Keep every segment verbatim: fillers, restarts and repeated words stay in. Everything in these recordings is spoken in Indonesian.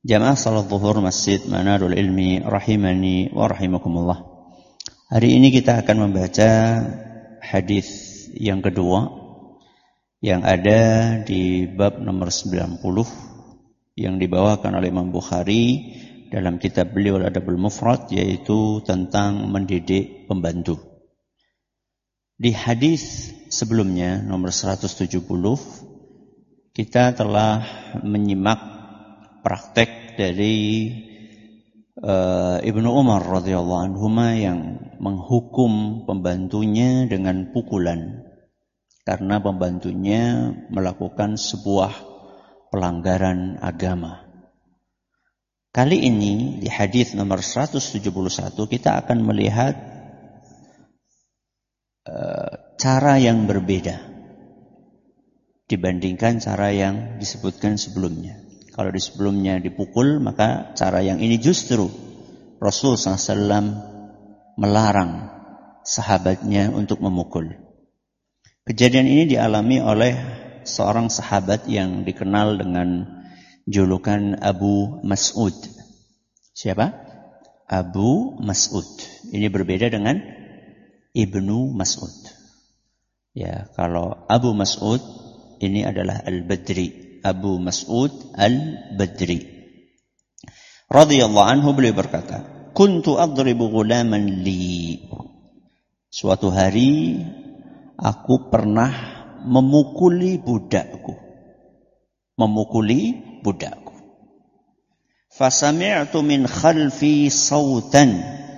Jamaah salat zuhur Masjid Manarul Ilmi rahimani wa rahimakumullah. Hari ini kita akan membaca hadis yang kedua yang ada di bab nomor sembilan puluh yang dibawakan oleh Imam Bukhari dalam kitab beliau Al-Adabul Mufrad, yaitu tentang mendidik pembantu. Di hadis sebelumnya nomor seratus tujuh puluh kita telah menyimak praktek dari uh, Ibnu Umar radhiyallahu anhuma yang menghukum pembantunya dengan pukulan karena pembantunya melakukan sebuah pelanggaran agama. Kali ini di hadis nomor seratus tujuh puluh satu kita akan melihat uh, cara yang berbeda dibandingkan cara yang disebutkan sebelumnya. Kalau di sebelumnya dipukul, maka cara yang ini justru Rasul sallallahu alaihi wasallam melarang sahabatnya untuk memukul. Kejadian ini dialami oleh seorang sahabat yang dikenal dengan julukan Abu Mas'ud. Siapa? Abu Mas'ud. Ini berbeda dengan Ibnu Mas'ud. Ya, kalau Abu Mas'ud ini adalah Al-Badri. Abu Mas'ud Al-Badri radhiyallahu anhu, beliau berkata, "Kuntu adribu ghulaman li." Suatu hari aku pernah memukuli budakku. Memukuli budakku. Fasami'tu min khalfi sautan.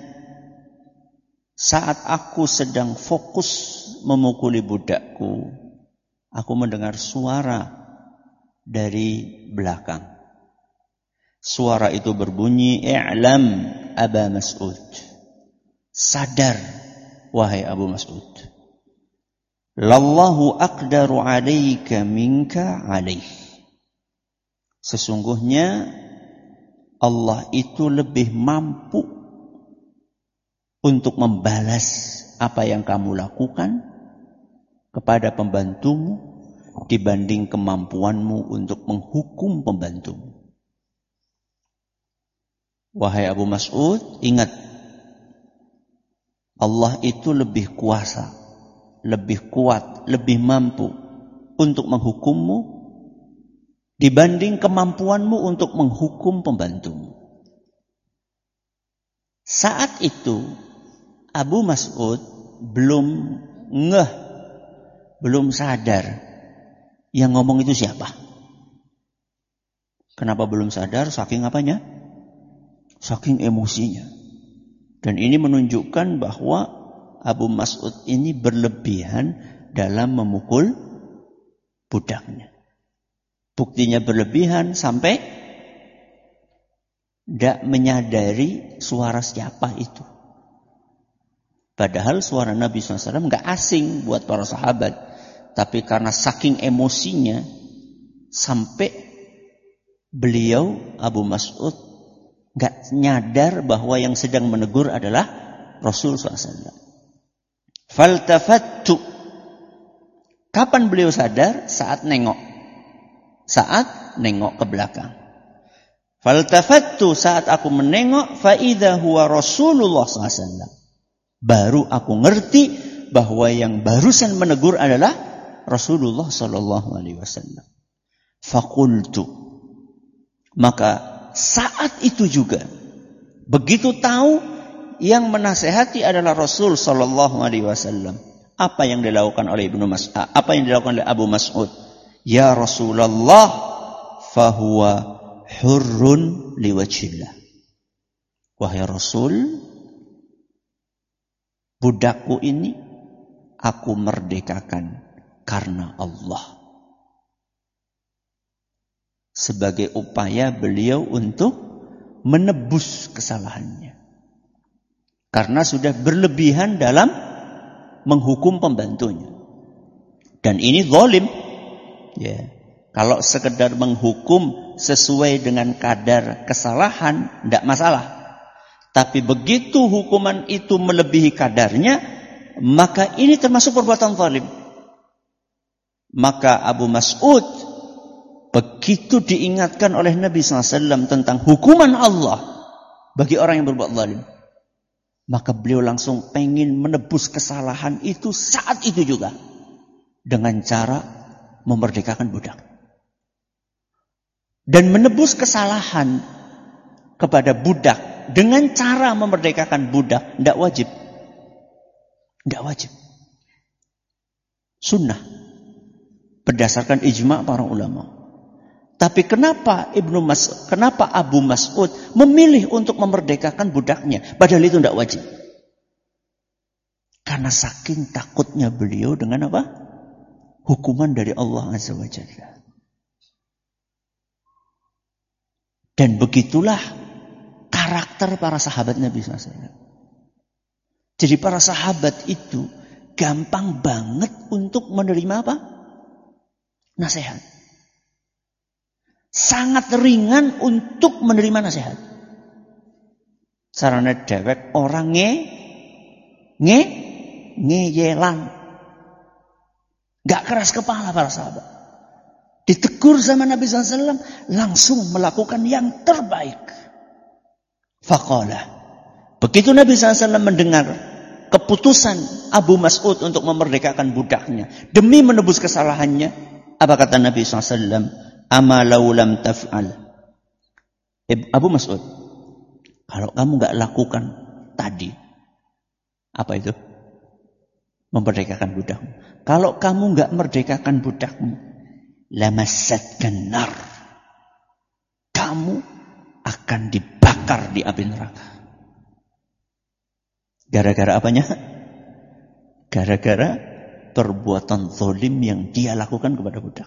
Saat aku sedang fokus memukuli budakku, aku mendengar suara dari belakang. Suara itu berbunyi, "I'lam Aba Mas'ud." Sadar, wahai Abu Mas'ud. "Lallahu aqdaru 'alaika minka 'alaih." Sesungguhnya Allah itu lebih mampu untuk membalas apa yang kamu lakukan kepada pembantumu dibanding kemampuanmu untuk menghukum pembantumu. Wahai Abu Mas'ud, ingat, Allah itu lebih kuasa, lebih kuat, lebih mampu untuk menghukummu dibanding kemampuanmu untuk menghukum pembantumu. Saat itu Abu Mas'ud belum ngeh, belum sadar yang ngomong itu siapa. Kenapa belum sadar? Saking apanya? Saking emosinya. Dan ini menunjukkan bahwa Abu Mas'ud ini berlebihan dalam memukul budaknya. Buktinya berlebihan sampai tidak menyadari suara siapa itu. Padahal suara Nabi shallallahu alaihi wasallam tidak asing buat para sahabat. Tapi karena saking emosinya, sampai beliau Abu Mas'ud gak nyadar bahwa yang sedang menegur adalah Rasul shallallahu alaihi wasallam. Faltafattu. Kapan beliau sadar? Saat nengok. Saat nengok ke belakang. Faltafattu, saat aku menengok, fa idza huwa Rasulullah shallallahu alaihi wasallam. Baru aku ngerti bahwa yang barusan menegur adalah Rasulullah sallallahu alaihi wasallam. Faqultu. Maka saat itu juga, begitu tahu yang menasehati adalah Rasul sallallahu alaihi wasallam, apa yang dilakukan oleh Ibnu Mas'ud? Apa yang dilakukan oleh Abu Mas'ud? Ya Rasulullah, fahuwa hurrun liwajhillah. Wahai Rasul, budakku ini aku merdekakan karena Allah. Sebagai upaya beliau untuk menebus kesalahannya. Karena sudah berlebihan dalam menghukum pembantunya. Dan ini zalim. Ya. Kalau sekedar menghukum sesuai dengan kadar kesalahan, tidak masalah. Tapi begitu hukuman itu melebihi kadarnya, maka ini termasuk perbuatan zalim. Maka Abu Mas'ud begitu diingatkan oleh Nabi shallallahu alaihi wasallam tentang hukuman Allah bagi orang yang berbuat zalim, maka beliau langsung pengen menebus kesalahan itu saat itu juga dengan cara memerdekakan budak. Dan menebus kesalahan kepada budak dengan cara memerdekakan budak tidak wajib. Tidak wajib. Sunnah. Berdasarkan ijma' para ulama. Tapi kenapa Ibnu Mas'ud, kenapa Abu Mas'ud memilih untuk memerdekakan budaknya, padahal itu tidak wajib? Karena saking takutnya beliau dengan apa? Hukuman dari Allah Azza wa Jalla. Dan begitulah karakter para sahabat Nabi shallallahu alaihi wasallam. Jadi para sahabat itu gampang banget untuk menerima apa? Nasihat. Sangat ringan untuk menerima nasihat. Sarana dewek orang nge nge ngeyelan. Gak keras kepala para sahabat. Ditegur sama Nabi shallallahu alaihi wasallam, langsung melakukan yang terbaik. Faqala. Begitu Nabi shallallahu alaihi wasallam mendengar keputusan Abu Mas'ud untuk memerdekakan budaknya demi menebus kesalahannya, apa kata Nabi shallallahu alaihi wasallam? Ama law lam taf'al. Abu Mas'ud, kalau kamu gak lakukan tadi, apa itu? Memerdekakan budakmu. Kalau kamu gak merdekakan budakmu, lamassatkan nar. Kamu akan dibakar di api neraka. Gara-gara apanya? Gara-gara perbuatan zalim yang dia lakukan kepada budak.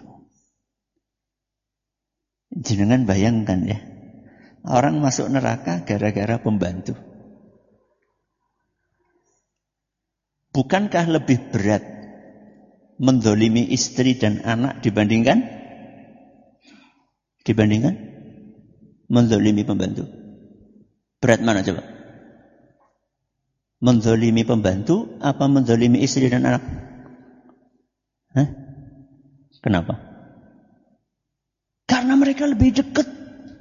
Jenengan bayangkan ya, orang masuk neraka gara-gara pembantu. Bukankah lebih berat menzalimi istri dan anak dibandingkan dibandingkan menzalimi pembantu? Berat mana coba? Menzalimi pembantu apa menzalimi istri dan anak? Hah? Kenapa? Karena mereka lebih dekat.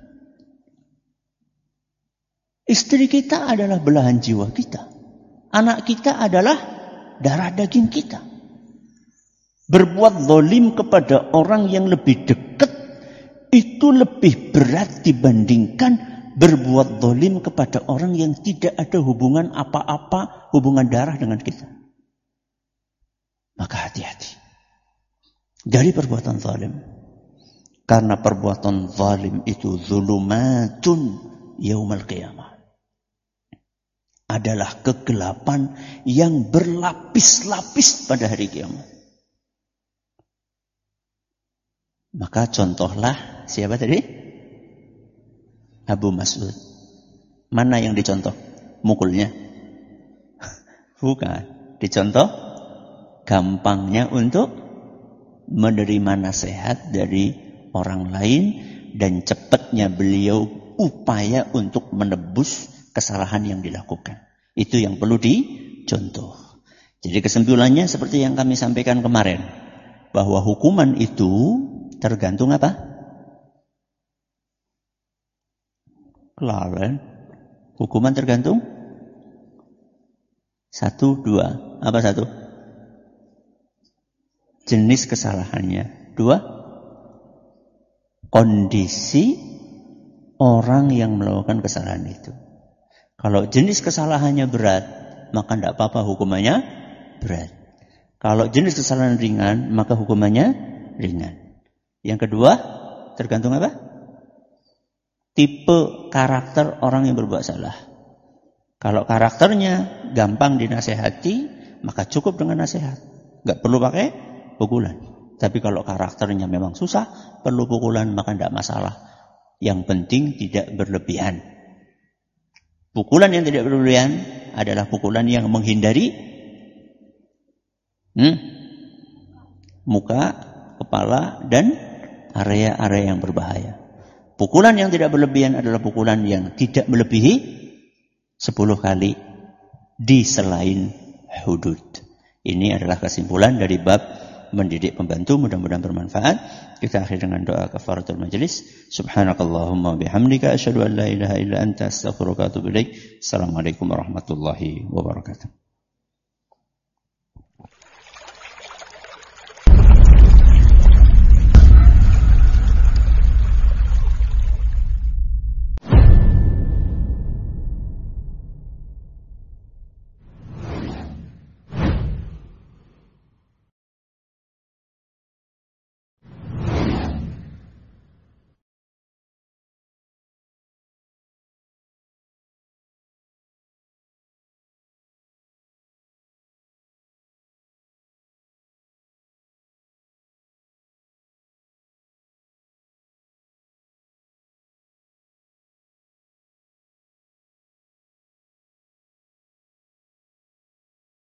Istri kita adalah belahan jiwa kita. Anak kita adalah darah daging kita. Berbuat zalim kepada orang yang lebih dekat itu lebih berat dibandingkan berbuat zalim kepada orang yang tidak ada hubungan apa-apa, hubungan darah dengan kita. Maka hati-hati dari perbuatan zalim. Karena perbuatan zalim itu zulumatun yaumal qiyamah. Adalah kegelapan yang berlapis-lapis pada hari kiamat. Maka contohlah siapa tadi? Abu Mas'ud. Mana yang dicontoh? Mukulnya? Bukan. Dicontoh gampangnya untuk menerima nasihat dari orang lain dan cepatnya beliau upaya untuk menebus kesalahan yang dilakukan. Itu yang perlu dicontoh. Jadi kesimpulannya seperti yang kami sampaikan kemarin, bahwa hukuman itu tergantung apa? Kelalaian. Hukuman tergantung satu, dua. Apa satu? Jenis kesalahannya. Dua, kondisi orang yang melakukan kesalahan itu. Kalau jenis kesalahannya berat, maka tidak apa-apa hukumannya berat. Kalau jenis kesalahan ringan, maka hukumannya ringan. Yang kedua, tergantung apa? Tipe karakter orang yang berbuat salah. Kalau karakternya gampang dinasehati, maka cukup dengan nasihat. Nggak perlu pakai pukulan. Tapi kalau karakternya memang susah, perlu pukulan, maka tidak masalah. Yang penting tidak berlebihan. Pukulan yang tidak berlebihan adalah pukulan yang menghindari hmm, muka, kepala, dan area-area yang berbahaya. Pukulan yang tidak berlebihan adalah pukulan yang tidak melebihi sepuluh kali di selain hudud. Ini adalah kesimpulan dari bab mendidik pembantu, mudah-mudahan bermanfaat. Kita akhiri dengan doa kafaratul majelis. Subhanakallahumma bihamdika asyhadu an la ilaha illa anta astaghfiruka wa atubu ilaik. Assalamualaikum warahmatullahi wabarakatuh.